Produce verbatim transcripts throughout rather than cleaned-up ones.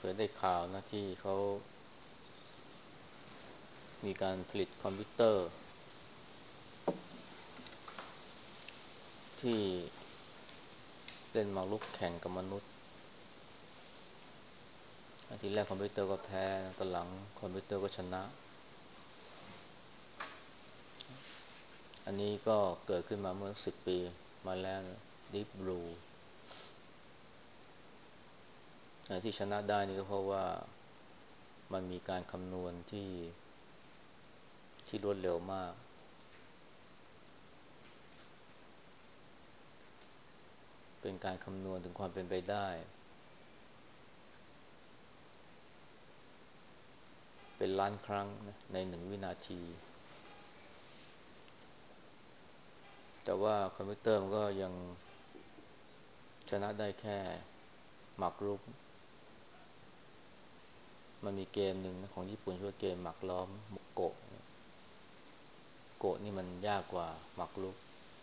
ยได้ข่าวนะที่เขามีการผลิตคอมพิวเตอร์ที่เล่นหมากรุกแข่งกับมนุษย์ทีแรกคอมพิวเตอร์ก็แพ้ตอนหลังคอมพิวเตอร์ก็ชนะอันนี้ก็เกิดขึ้นมาเมื่อสิบปีมาแล้ว Deep Blue ที่ชนะได้นี่ก็เพราะว่ามันมีการคำนวณที่ที่รวดเร็วมากเป็นการคำนวณถึงความเป็นไปได้เป็นล้านครั้งในหนึ่งวินาทีแต่ว่าคอมพิวเตอร์มันก็ยังชนะได้แค่หมากรุกมันมีเกมหนึ่งนะของญี่ปุ่นชื่อว่าเกมหมากล้อมโกะโกะนี่มันยากกว่าหมากรุก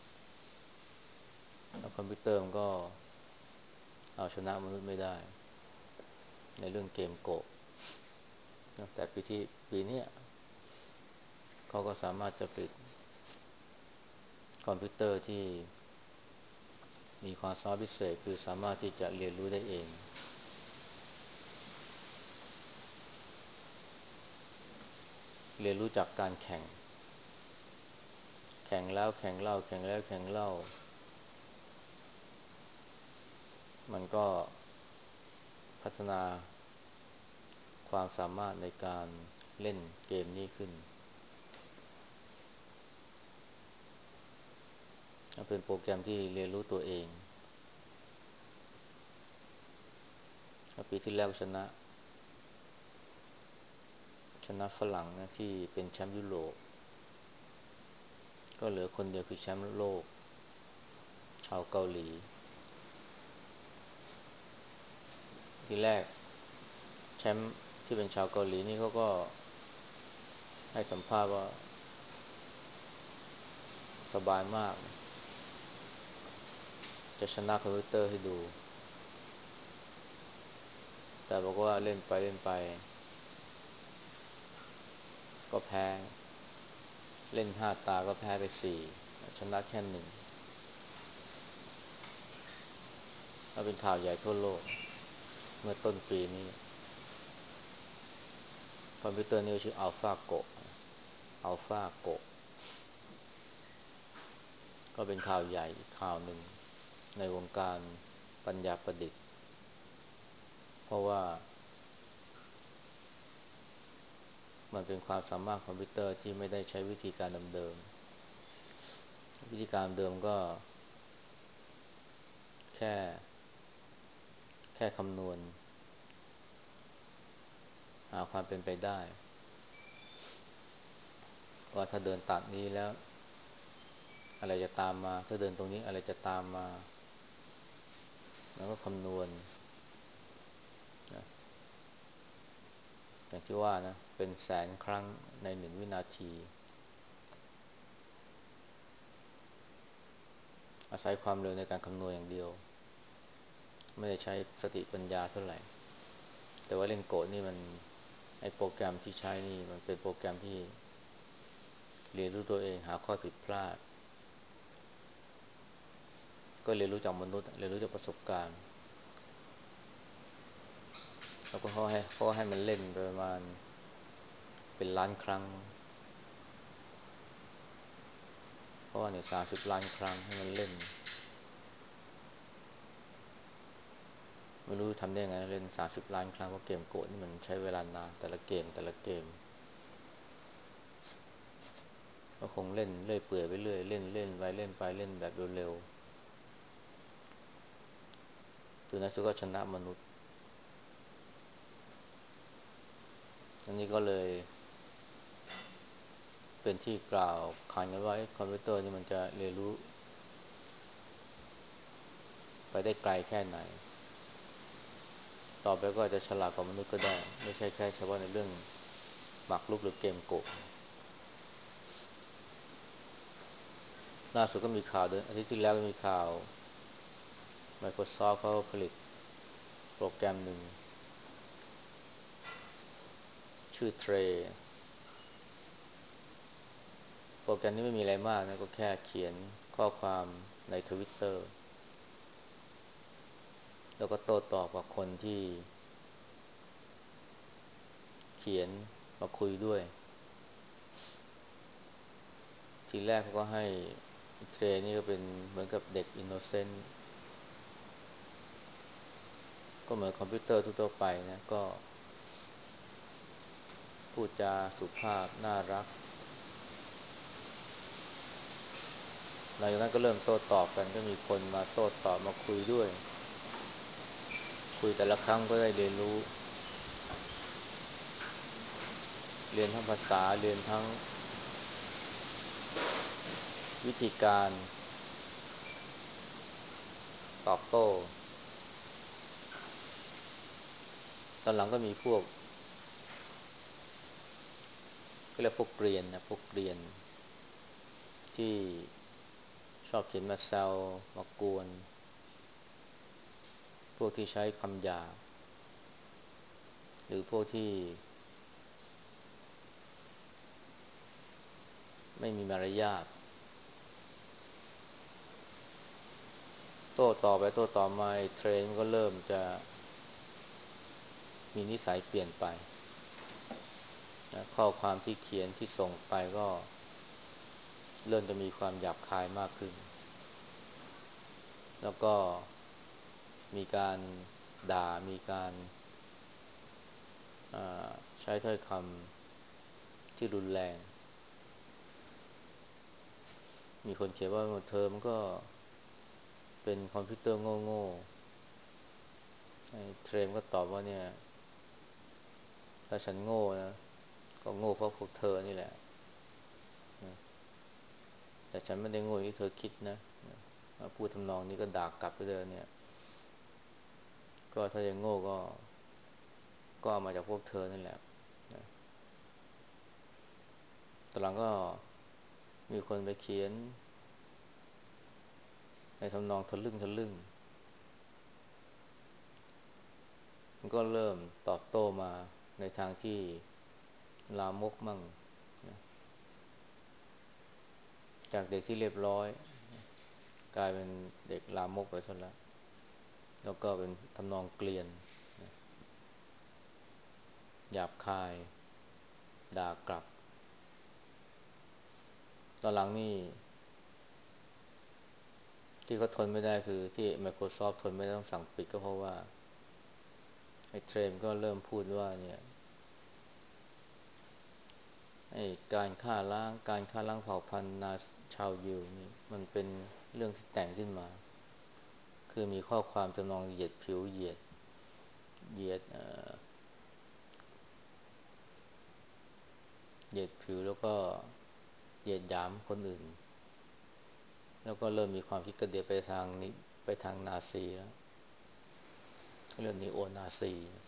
แล้วคอมพิวเตอร์มันก็เอาชนะมนุษย์ไม่ได้ในเรื่องเกมโกะแต่ปีที่ปีนี้เขาก็สามารถจะผลิตคอมพิวเตอร์ที่มีความสามารถพิเศษคือสามารถที่จะเรียนรู้ได้เองเรียนรู้จากการแข่งแข่งแล้วแข่งเล่าแข่งแล้วแข่งเล่ามันก็พัฒนาความสามารถในการเล่นเกมนี้ขึ้นเป็นโปรแกรมที่เรียนรู้ตัวเองปีที่แล้วชนะชนะฝรั่งนะที่เป็นแชมป์ยุโรปก็เหลือคนเดียวคือแชมป์โลกชาวเกาหลีทีแรกแชมป์ที่เป็นชาวเกาหลีนี่เขาก็ให้สัมภาษณ์ว่าสบายมากจะชนะคอมพิวเตอร์ให้ดูแต่บอกว่าเล่นไปเล่นไปก็แพ้เล่นห้าตาก็แพ้ไปสี่ชนะแค่หนึ่งถ้าเป็นข่าวใหญ่ทั่วโลกเมื่อต้นปีนี้คอมพิวเตอร์นี่ชื่ออัลฟาโกะอัลฟาโกะก็เป็นข่าวใหญ่อีกข่าวหนึ่งในวงการปัญญาประดิษฐ์เพราะว่ามันเป็นความสามารถคอมพิวเตอร์ที่ไม่ได้ใช้วิธีการเดิมๆวิธีการเดิมก็แค่แค่คำนวณหาความเป็นไปได้ว่าถ้าเดินตัดนี้แล้วอะไรจะตามมาถ้าเดินตรงนี้อะไรจะตามมาแล้วก็คำนวณนะอย่างที่ว่านะเป็นแสนครั้งในหนึ่งวินาทีอาศัยความเร็วในการคำนวณอย่างเดียวไม่ได้ใช้สติปัญญาเท่าไหร่แต่ว่าเล่นโกะนี่มันไอโปรแกรมที่ใช้นี่มันเป็นโปรแกรมที่เรียนรู้ตัวเองหาข้อผิดพลาดก็เรียนรู้จากมนุษย์เรียนรู้จากประสบการณ์แล้วก็เขาให้เขาให้มันเล่นประมาณเป็นล้านครั้งเพราะว่าในสามสิบล้านครั้งให้มันเล่นไม่รู้ทำได้ยังไงเล่นสามสิบล้านครั้งเพราะเกมโกะนี่มันใช้เวลานานแต่ละเกมแต่ละเกมก็คงเล่นเลื่อยเปื่อยไปเรื่อยเล่นเล่นไปเล่นไปเล่นแบบเร็วๆตัวนั้นก็ชนะมนุษย์อันนี้ก็เลยเป็นที่กล่าวขานกันว่าคอมพิวเตอร์นี่มันจะเรียนรู้ไปได้ไกลแค่ไหนต่อไปก็อาจจะฉลาดกว่ามนุษย์ก็ได้ไม่ใช่แค่เฉพาะในเรื่องหมากรุกหรือเกมโกะล่าสุดก็มีข่าวเดือนอาทิตย์ที่แล้วก็มีข่าว Microsoft เขาผลิตโปรแกรมหนึ่งชื่อเทรโปรแกรมนี้ไม่มีอะไรมากนะก็แค่เขียนข้อความในทวิตเตอร์แล้วก็โต้ตอบกับคนที่เขียนมาคุยด้วยทีแรกเขาก็ให้เทรนี่ก็เป็นเหมือนกับเด็กอินโนเซนต์ก็เหมือนคอมพิวเตอร์ทั่วๆไปนะก็พูดจาสุภาพน่ารักหลังจากนั้นก็เริ่มโต้ตอบกันก็มีคนมาโต้ตอบมาคุยด้วยคุยแต่ละครั้งก็ได้เรียนรู้เรียนทั้งภาษาเรียนทั้งวิธีการตอบโต้ตอนหลังก็มีพวกก็เรียกพวกเกรียนนะพวกเกรียนที่ชอบเขียนมาแซวมากวนพวกที่ใช้คำหยาบหรือพวกที่ไม่มีมารยาทโต้ตอบไปโต้ตอบมาเทรนมันก็เริ่มจะมีนิสัยเปลี่ยนไปนะข้อความที่เขียนที่ส่งไปก็เริ่มจะมีความหยาบคายมากขึ้นแล้วก็มีการด่ามีการใช้ถ้อยคำที่รุนแรงมีคนเขียนว่าเธอมันก็เป็นคอมพิวเตอร์โง่ๆไอ้เทรมก็ตอบว่าเนี่ยถ้าฉันโง่นะก็โง่เพราะพวกเธอนี่แหละแต่ฉันไม่ได้โง่อย่างที่เธอคิดนะพูดทำนองนี้ก็ด่ากลับไปเลยเนี่ยก็ถ้ายังโง่ก็ก็เอามาจากพวกเธอนั่นแหละตอนหลังก็มีคนไปเขียนในทำนองทะลึ่งทะลึ่งมันก็เริ่มตอบโต้มาในทางที่ลามกมั่งนะจากเด็กที่เรียบร้อยกลายเป็นเด็กลามกไปซะแล้วแล้วก็เป็นทำนองเกลียนหยาบคายด่ากลับตอนหลังนี่ที่เขาทนไม่ได้คือที่ Microsoft ทนไม่ได้ต้องสั่งปิดก็เพราะว่าไอ้เทรมก็เริ่มพูดว่าเนี่ยไอ้การฆ่าล้างการฆ่าล้างเผ่าพันธุ์นาชาวยิวนี่มันเป็นเรื่องที่แต่งขึ้นมาคือมีข้อความจำนองเหยียดผิวเหยียดเหยียดเอ่อเหยียดผิวแล้วก็เหยียดหยามคนอื่นแล้วก็เริ่มมีความคิดกระเดียดไปทางนี้ไปทางนาซีแล้วเรื่องนีโอนาซี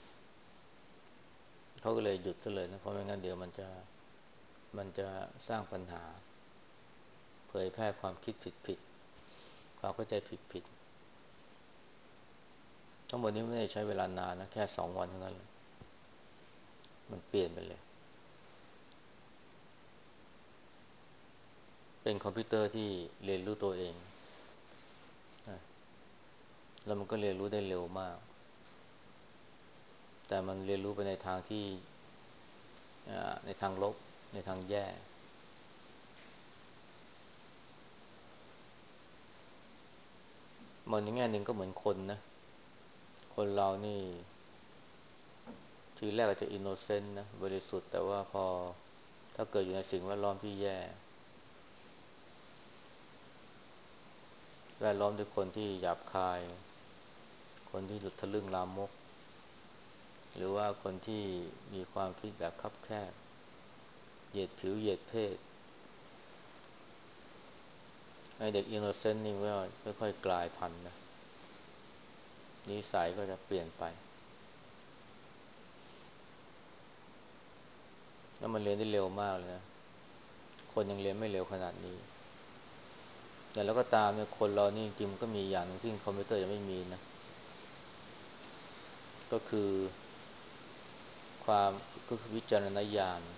เขาก็เลยหยุดซะเลยนะเพราะไม่งั้นเดี๋ยวมันจะมันจะสร้างปัญหาเผยแพร่ความคิดผิดๆความเข้าใจผิดๆทั้งหมดนี้ไม่ได้ใช้เวลานานนะแค่สองวันเท่านั้นเลยมันเปลี่ยนไปเลยเป็นคอมพิวเตอร์ที่เรียนรู้ตัวเองนะแล้วมันก็เรียนรู้ได้เร็วมากแต่มันเรียนรู้ไปในทางที่ในทางลบในทางแย่มองในแง่หนึ่งก็เหมือนคนนะคนเรานี่ทีแรกอาจจะอินโนเซนต์นะบริสุทธิ์แต่ว่าพอถ้าเกิดอยู่ในสิ่งแวดล้อมที่แย่แวดล้อมด้วยคนที่หยาบคายคนที่หลุดทะลึ่งลามกหรือว่าคนที่มีความคิดแบบคับแคบเหยียดผิวเหยียดเพศไอ้เด็กอินโนเซนต์นี่ก็ค่อยๆกลายพันธุ์นะนิสัยก็จะเปลี่ยนไปแล้วมันเรียนได้เร็วมากเลยนะคนยังเรียนไม่เร็วขนาดนี้แต่แล้วก็ตามเนี่ยคนเรานี่จริงๆมันก็มีอย่างหนึ่งที่คอมพิวเตอร์ยังไม่มีนะก็คือคความก็คือวิจารณญาณ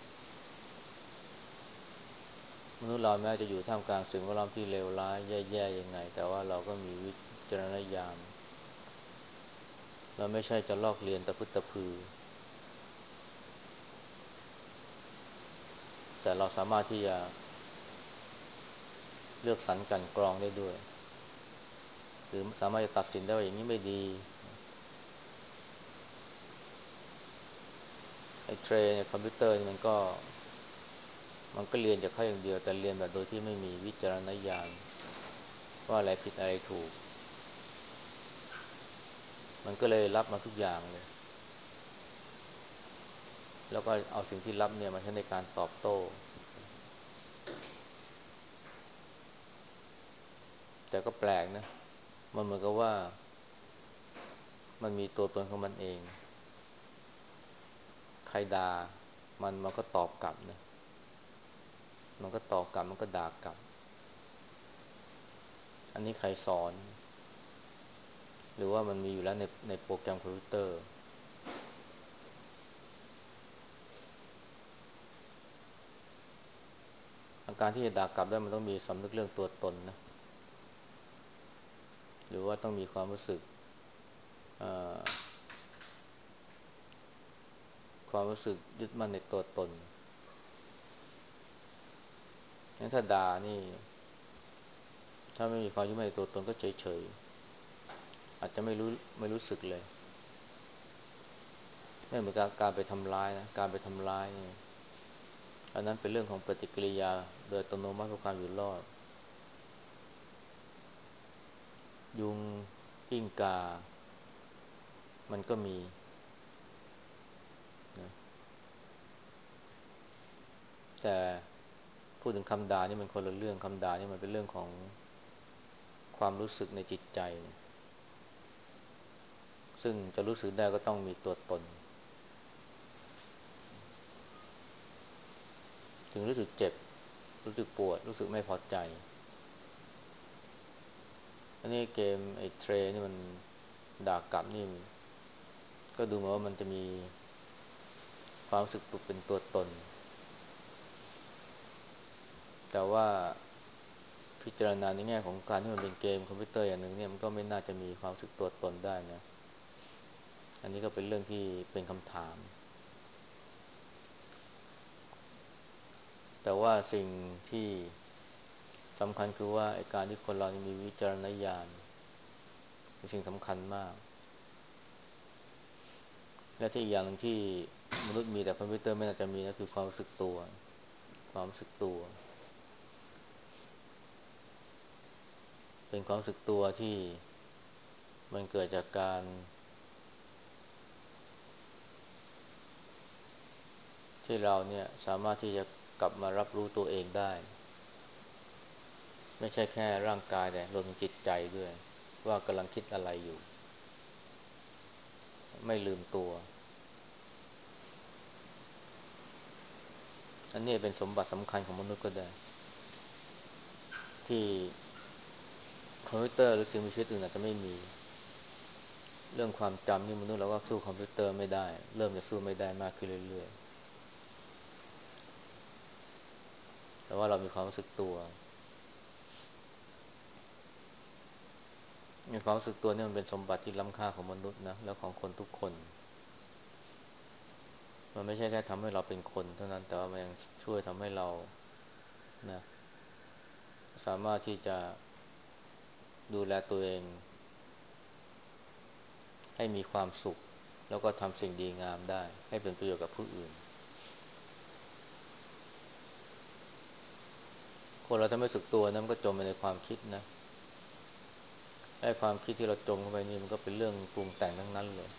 มนุษย์เราแม้จะอยู่ท่ามกลางสิ่งแวดล้อมที่เลวร้ายแย่ๆยังไงแต่ว่าเราก็มีวิจารณญาณเราไม่ใช่จะลอกเลียนตะพึดตะพือแต่เราสามารถที่จะเลือกสรรกลั่นกรองได้ด้วยหรือสามารถจะตัดสินได้ว่าอย่างนี้ไม่ดีไอ้เทรนในคอมพิวเตอร์นี่มันก็มันก็เรียนจากเขาอย่างเดียวแต่เรียนแบบโดยที่ไม่มีวิจารณญาณว่าอะไรผิดอะไรถูกมันก็เลยรับมาทุกอย่างเลยแล้วก็เอาสิ่งที่รับเนี่ยมาใช้ในการตอบโต้แต่ก็แปลกนะมันเหมือนกับว่ามันมีตัวตนของมันเองใครด่ามันมันก็ตอบกลับนะมันก็ตอบกลับมันก็ด่ากลับอันนี้ใครสอนหรือว่ามันมีอยู่แล้วในในโปรแกรมคอมพิวเตอร์อาการที่จะด่ากลับได้มันต้องมีสำนึกเรื่องตัวตนนะหรือว่าต้องมีความรู้สึกความรู้สึกยึดมั่นในตัวตนงั้นถ้าด่านี่ถ้าไม่มีความยึดมั่นในตัวตนก็เฉยๆอาจจะไม่รู้ไม่รู้สึกเลยไม่เหมือนกับการไปทำร้ายนะการไปทำร้ายนี่อันนั้นเป็นเรื่องของปฏิกิริยาโดยอัตโนมัติเพื่อความอยู่รอดยุงกิ้งก่ามันก็มีนะแต่พูดถึงคำด่านี่มันคนละเรื่องคำด่านี่มันเป็นเรื่องของความรู้สึกในจิตใจซึ่งจะรู้สึกได้ก็ต้องมีตัวตนถึงรู้สึกเจ็บรู้สึกปวดรู้สึกไม่พอใจอันนี้เกมไอ้เทรนี่มันด่ากลับนี่ก็ดูเหมือนว่ามันจะมีความรู้สึกเป็นตัวตนแต่ว่าพิจารณาในแง่ของการที่มันเป็นเกมคอมพิวเตอร์อย่างหนึ่งเนี่ยมันก็ไม่น่าจะมีความรู้สึกตัวตนได้นะอันนี้ก็เป็นเรื่องที่เป็นคำถามแต่ว่าสิ่งที่สำคัญคือว่าไอ้การที่คนเรามีวิจารณญาณเป็นสิ่งสำคัญมากและที่อีกอย่างหนึ่งที่มนุษย์มีแต่คอมพิวเตอร์ไม่น่าจะมีนะคือความรู้สึกตัวความรู้สึกตัวเป็นความรู้สึกตัวที่มันเกิดจากการที่เราเนี่ยสามารถที่จะกลับมารับรู้ตัวเองได้ไม่ใช่แค่ร่างกายแต่รวมถึงจิตใจด้วยว่ากำลังคิดอะไรอยู่ไม่ลืมตัวอันนี้เป็นสมบัติสำคัญของมนุษย์ก็ได้ที่คอมพิวเตอร์หรือสิ่งมีชีวิตอื่นอาจจะไม่มีเรื่องความจำนี่มนุษย์เราก็สู้คอมพิวเตอร์ไม่ได้เริ่มจะสู้ไม่ได้มากขึ้นเรื่อยๆแต่ว่าเรามีความรู้สึกตัวในความรู้สึกตัวนี่มันเป็นสมบัติที่ล้ำค่าของมนุษย์นะแล้วของคนทุกคนมันไม่ใช่แค่ทำให้เราเป็นคนเท่านั้นแต่ว่ามันยังช่วยทำให้เรานะสามารถที่จะดูแลตัวเองให้มีความสุขแล้วก็ทำสิ่งดีงามได้ให้เป็นประโยชน์กับผู้อื่นคนเราถ้าไม่รู้สึกตัวนะมันก็จมไปในความคิดนะไอ้ความคิดที่เราจมเข้าไปนี่มันก็เป็นเรื่องปรุงแต่งทั้งนั้นเลย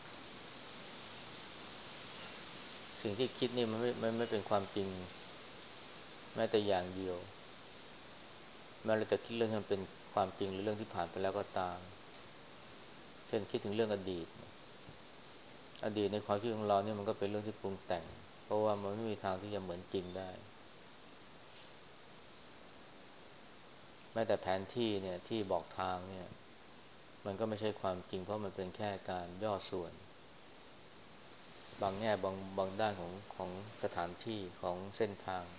สิ่งที่คิดนี่มันไม่มันไม่เป็นความจริงแม้แต่อย่างเดียวแม้เราจะคิดเรื่องที่มันเป็นความจริงหรือเรื่องที่ผ่านไปแล้วก็ตามเช่นคิดถึงเรื่องอดีตอดีตในความคิดของเราเนี่ยมันก็เป็นเรื่องที่ปรุงแต่งเพราะว่ามันไม่มีทางที่จะเหมือนจริงได้แม้แต่แผนที่เนี่ยที่บอกทางเนี่ยมันก็ไม่ใช่ความจริงเพราะมันเป็นแค่การย่อส่วนบางแง่บางบางด้านของของสถานที่ของเส้นทาง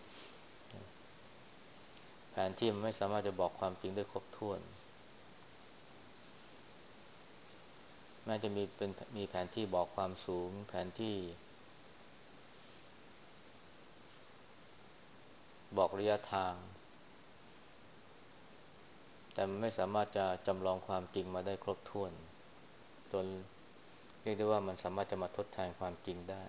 แผนที่มันไม่สามารถจะบอกความจริงได้ครบถ้วนแม้จะมีเป็นมีแผนที่บอกความสูงแผนที่บอกระยะทางแต่มันไม่สามารถจะจำลองความจริงมาได้ครบถ้วนจนเรียกได้ว่ามันสามารถจะมาทดแทนความจริงได้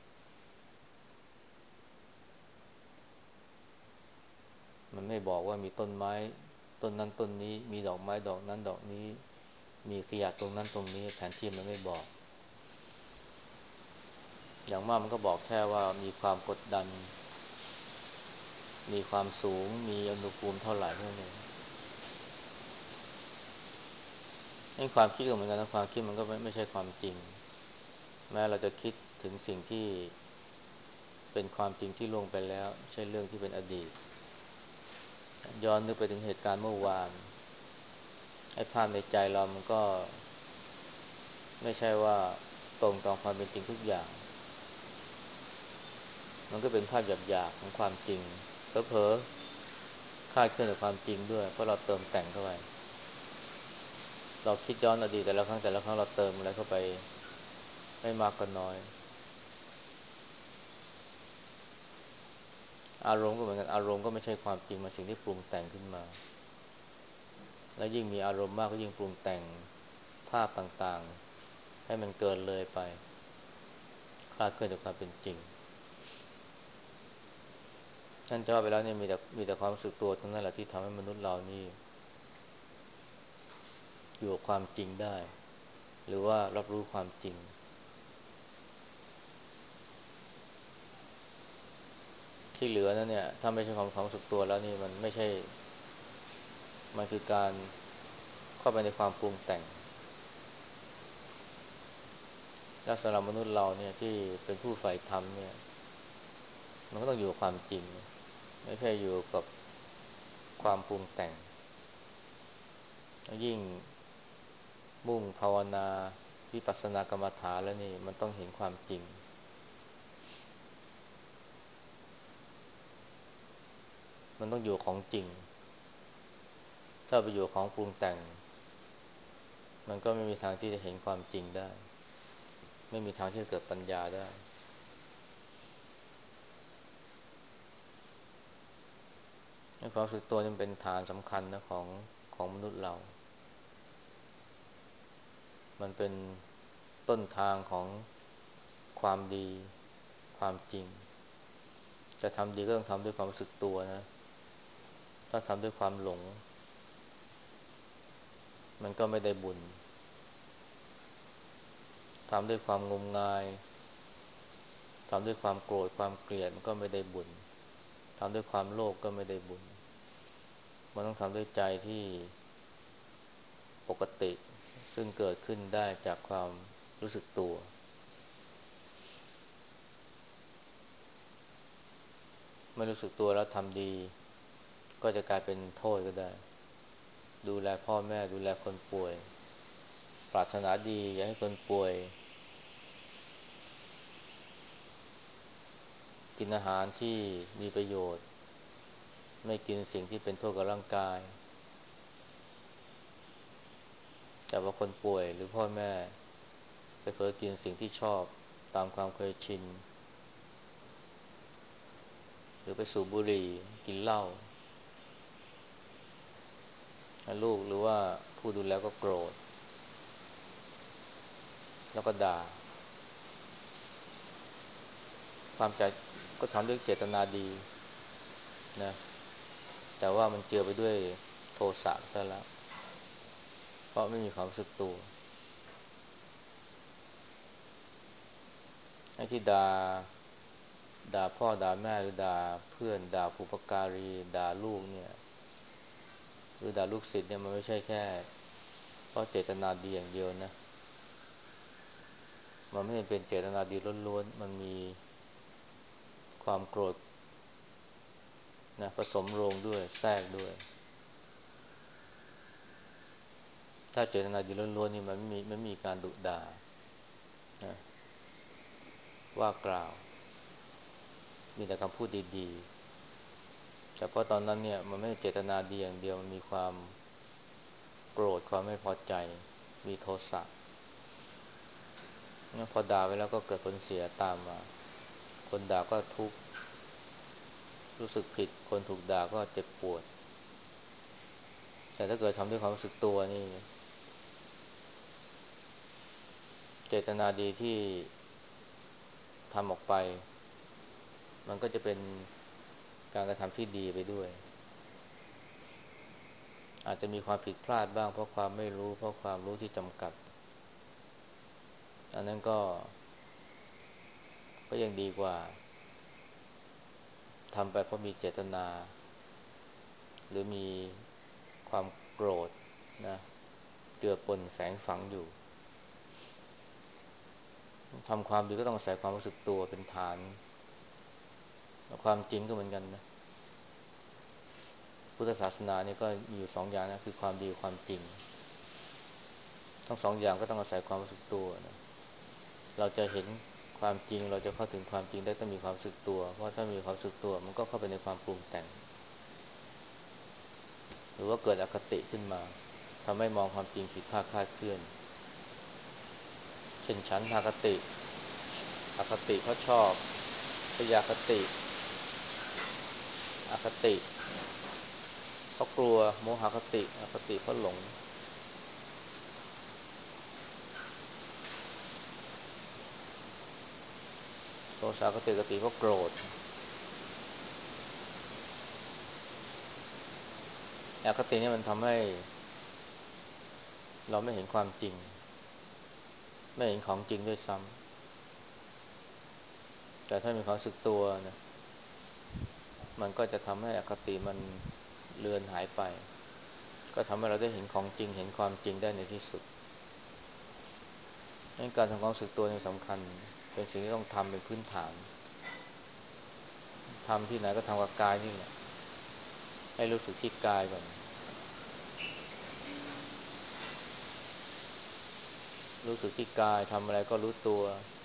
มันไม่บอกว่ามีต้นไม้ต้นนั้นต้นนี้มีดอกไม้ดอกนั้นดอกนี้มีขยะตรงนั้นตรงนี้แผนที่มันไม่บอกอย่างมากมันก็บอกแค่ว่ามีความกดดันมีความสูงมีอุณหภูมิเท่าไหร่เท่านั้นเองให้ความคิดก็เหมือนกันนะความคิดมันก็ไม่ไม่ใช่ความจริงแม้เราจะคิดถึงสิ่งที่เป็นความจริงที่ล่วงไปแล้วใช่เรื่องที่เป็นอดีตย้อนนึกไปถึงเหตุการณ์เมื่อวานไอ้ภาพในใจเรามันก็ไม่ใช่ว่าตรงตามความเป็นจริงทุกอย่างมันก็เป็นภาพหยาบๆของความจริงเผลอๆคลาดเคลื่อนจากความจริงด้วยเพราะเราเติมแต่งเข้าไปเราคิดย้อนอดีตแต่ละครั้งแต่ละครั้งเราเติมอะไรเข้าไปไม่มากก็น้อยอารมณ์ก็เหมือนกันอารมณ์ก็ไม่ใช่ความจริงมันสิ่งที่ปรุงแต่งขึ้นมาแล้วยิ่งมีอารมณ์มากก็ยิ่งปรุงแต่งภาพต่างๆให้มันเกินเลยไปคลาดเคลื่อนจากความเป็นจริงท่านจะว่าไปแล้วเนี่ยมีแต่มีแต่ความรู้สึกตัวทั้งนั้นแหละที่ทำให้มนุษย์เรานี่อยู่กับความจริงได้หรือว่ารับรู้ความจริงที่เหลือนั่นเนี่ยถ้าไม่ใช่ความความรู้สึกตัวแล้วนี่มันไม่ใช่มันคือการเข้าไปในความปรุงแต่งและสำหรับมนุษย์เราเนี่ยที่เป็นผู้ใฝ่ธรรมเนี่ยมันก็ต้องอยู่กับความจริงไม่ใช่อยู่กับความปรุงแต่งยิ่งมุ่งภาวนาวิปัสสนากรรมฐานแล้วนี่มันต้องเห็นความจริงมันต้องอยู่ของจริงถ้าไปอยู่ของปรุงแต่งมันก็ไม่มีทางที่จะเห็นความจริงได้ไม่มีทางที่จะเกิดปัญญาได้ความรู้สึกตัวนี่เป็นฐานสำคัญนะของของมนุษย์เรามันเป็นต้นทางของความดีความจริงจะทำดีก็ต้องทำด้วยความรู้สึกตัวนะถ้าทำด้วยความหลงมันก็ไม่ได้บุญทำด้วยความงมงายทำด้วยความโกรธความเกลียดมันก็ไม่ได้บุญทำด้วยความโลภก็ไม่ได้บุญมันต้องทำด้วยใจที่ปกติซึ่งเกิดขึ้นได้จากความรู้สึกตัวไม่รู้สึกตัวแล้วทำดีก็จะกลายเป็นโทษก็ได้ดูแลพ่อแม่ดูแลคนป่วยปรารถนาดีอยากให้คนป่วยกินอาหารที่มีประโยชน์ไม่กินสิ่งที่เป็นโทษกับร่างกายแต่ว่าคนป่วยหรือพ่อแม่ไปเผลอกินสิ่งที่ชอบตามความเคยชินหรือไปสูบบุหรี่กินเหล้าลูกหรือว่าผู้ดูแลก็โกรธแล้วก็ด่าความใจก็ทำด้วยเจตนาดีนะแต่ว่ามันเจือไปด้วยโทสะซะแล้วเพราะไม่มีความรู้สึกตัวไอ้ที่ด่าด่าพ่อด่าแม่หรือด่าเพื่อนด่าบุพการีด่าลูกเนี่ยหรือด่าลูกศิษย์เนี่ยมันไม่ใช่แค่เพราะเจตนาดีอย่างเดียวนะมันไม่ได้เป็นเจตนาดีล้วนๆมันมีความโกรธนะผสมโรงด้วยแทรกด้วยถ้าเจตนาดีล้วนๆนี่มันไม่มีไม่มีการดุด่านะว่ากล่าวมีแต่คำพูดดีๆแต่เพราะตอนนั้นเนี่ยมันไม่ได้เจตนาดีอย่างเดียวมันมีความโกรธความไม่พอใจมีโทสะพอด่าไปแล้วก็เกิดผลเสียตามมาคนด่าก็ทุกข์รู้สึกผิดคนถูกด่าก็เจ็บปวดแต่ถ้าเกิดทำด้วยความรู้สึกตัวนี่เจตนาดีที่ทำออกไปมันก็จะเป็นการกระทำที่ดีไปด้วยอาจจะมีความผิดพลาดบ้างเพราะความไม่รู้เพราะความรู้ที่จำกัดอันนั้นก็ก็ยังดีกว่าทำไปเพราะมีเจตนาหรือมีความโกรธนะเจือปนแฝงฝังอยู่ทำความดีก็ต้องอาศัยความรู้สึกตัวเป็นฐานความจริงก็เหมือนกันนะพุทธศาสนาเนี่ยก็มีอยู่สองอย่างนะคือความดีกับความจริงทั้งสองอย่างก็ต้องอาศัยความรู้สึกตัวนะเราจะเห็นความจริงเราจะเข้าถึงความจริงได้ต้องมีความรู้สึกตัวเพราะถ้ามีความรู้สึกตัวมันก็เข้าไปในความปรุงแต่งหรือว่าเกิดอคติขึ้นมาทำให้มองความจริงผิดพลาดคลาดเคลื่อนเช่นฉันทากติอคติเพราะชอบพยาคติอคติเพราะกลัวโมหคติอคติเพราะหลงโทสะคติอคติเพราะโกรธอคตินี่มันทำให้เราไม่เห็นความจริงไม่เห็นของจริงด้วยซ้ำแต่ถ้ามีความรู้สึกตัวนะมันก็จะทำให้อคติมันเลือนหายไปก็ทำให้เราได้เห็นของจริงเห็นความจริงได้ในที่สุดดังนั้นการทำความรู้สึกตัวนี่สำคัญเป็นสิ่งที่ต้องทำเป็นพื้นฐานทำที่ไหนก็ทำกับกายนี่แหละให้รู้สึกที่กายก่อนรู้สึกที่กายทำอะไรก็รู้ตัว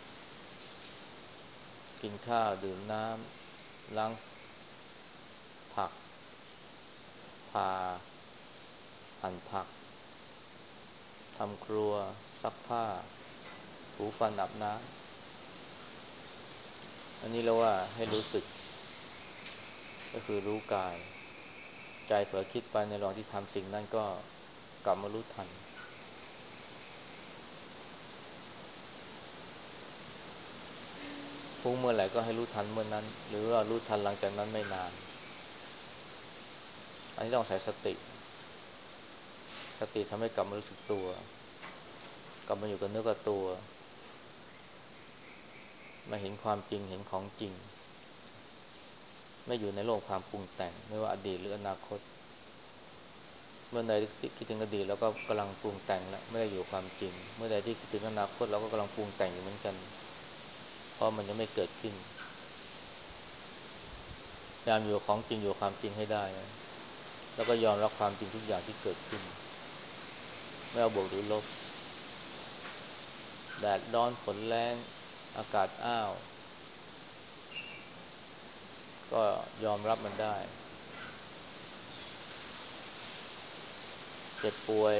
กินข้าวดื่มน้ำล้างผักผ่าหั่นผักทำครัวซักผ้าถูฟันอาบน้ำอันนี้เรียกว่าให้รู้สึกก็คือรู้กายใจเผลอคิดไปในระหว่างที่ทำสิ่งนั้นก็กลับมารู้ทันฟุ้งเมื่อไหร่ก็ให้รู้ทันเมื่อนั้นหรือว่ารู้ทันหลังจากนั้นไม่นานอันนี้ต้องใส่สติสติทำให้กลับมารู้สึกตัวกลับมาอยู่กับเนื้อกับตัวมาเห็นความจริงเห็นของจริงไม่อยู่ในโลกความปรุงแต่งไม่ว่าอดีตหรืออนาคตเมื่อใดที่คิดถึงอดีตเราก็กำลังปรุงแต่งแล้วไม่ได้อยู่ความจริงเมื่อใดที่คิดถึงอนาคตเราก็กำลังปรุงแต่งอยู่เหมือนกันเพราะมันยังไม่เกิดขึ้นพยายามอยู่ของจริงอยู่ความจริงให้ได้นะแล้วก็ยอมรับความจริงทุกอย่างที่เกิดขึ้นไม่เอาบวกหรือลบแดดร้อนฝนแรงอากาศอ้าวก็ยอมรับมันได้เจ็บป่วย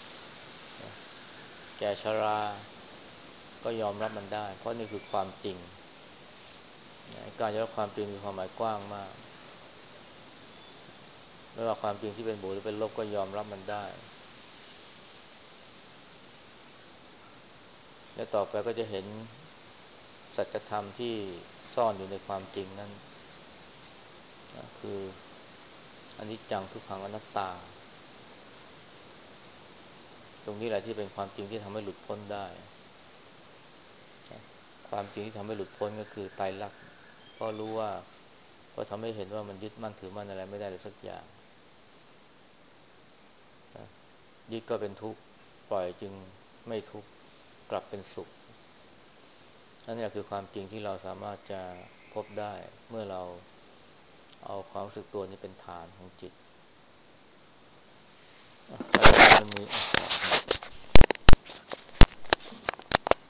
แก่ชราก็ยอมรับมันได้เพราะนี่คือความจริงการยอมรับความจริงมีความหมายกว้างมากไม่ว่าความจริงที่เป็นบวกหรือเป็นลบก็ยอมรับมันได้และต่อไปก็จะเห็นสัจธรรมที่ซ่อนอยู่ในความจริงนั้นคืออนิจจังทุกขังอนัตตาตรงนี้แหละที่เป็นความจริงที่ทำให้หลุดพ้นได้ความจริงที่ทำให้หลุดพ้นก็คือไตรลักษณ์เพราะรู้ว่าเพราะทำให้เห็นว่ามันยึดมั่นถือมั่นอะไรไม่ได้เลยสักอย่างยึดก็เป็นทุกข์ปล่อยจึงไม่ทุกข์กลับเป็นสุขนั่นแหละคือความจริงที่เราสามารถจะพบได้เมื่อเราเอาความรู้สึกตัวนี้เป็นฐานของจิตอ่ะมันมี